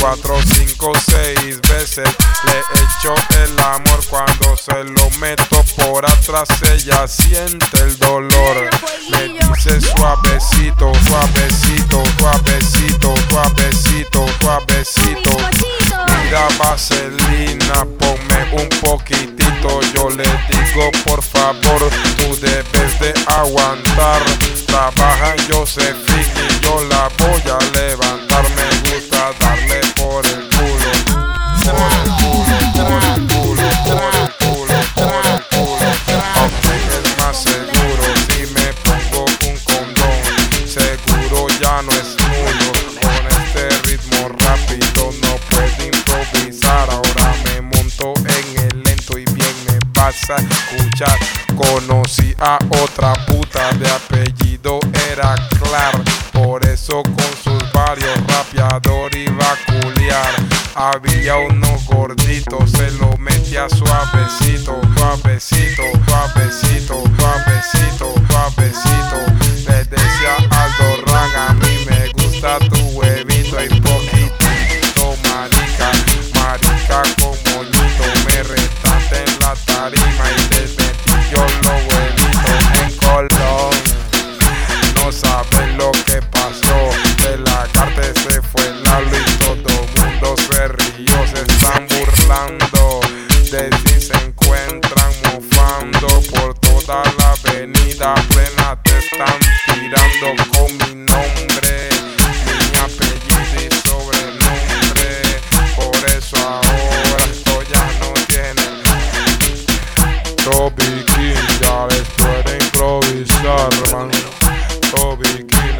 4, 5, 6 veces le echo el amor. Cuando se lo meto por atrás ella siente el dolor. Me dice suavecito, suavecito, suavecito, suavecito, suavecito. Mira vaselina, ponme un poquitito. Yo le digo por favor, tú debes de aguantar. Trabaja Josephine y yo la voy a levantar. Me gusta darle por el culo, por el culo, por el culo, por el culo, por el culo. Aunque es más seguro si me pongo un condón. Seguro ya no es nulo. Con este ritmo rápido no puedo improvisar. Ahora me monto en el lento y bien me vas a escuchar. Conocí a otra puta de apellido era Clar. Por eso con sus varios rapeador iba a culiar. Había uno gordito, se lo metía suavecito, suavecito, suavecito, suavecito, suavecito. Le decía Aldo Ran, a mí me gusta tu huevito y poquitito, marica, marica con moñito. Me retaste en la tarima y te metí yo los huevitos en Colón. No saben lo que pasó, de la carta se fue Lalo y todo mundo se rió. Se están burlando de si se encuentran mofando por toda la avenida plena. Te están tirando con mi nombre, mi apellido y sobrenombre. Por eso ahora esto ya no tiene. Toby King ya les puede improvisar, man. Toby King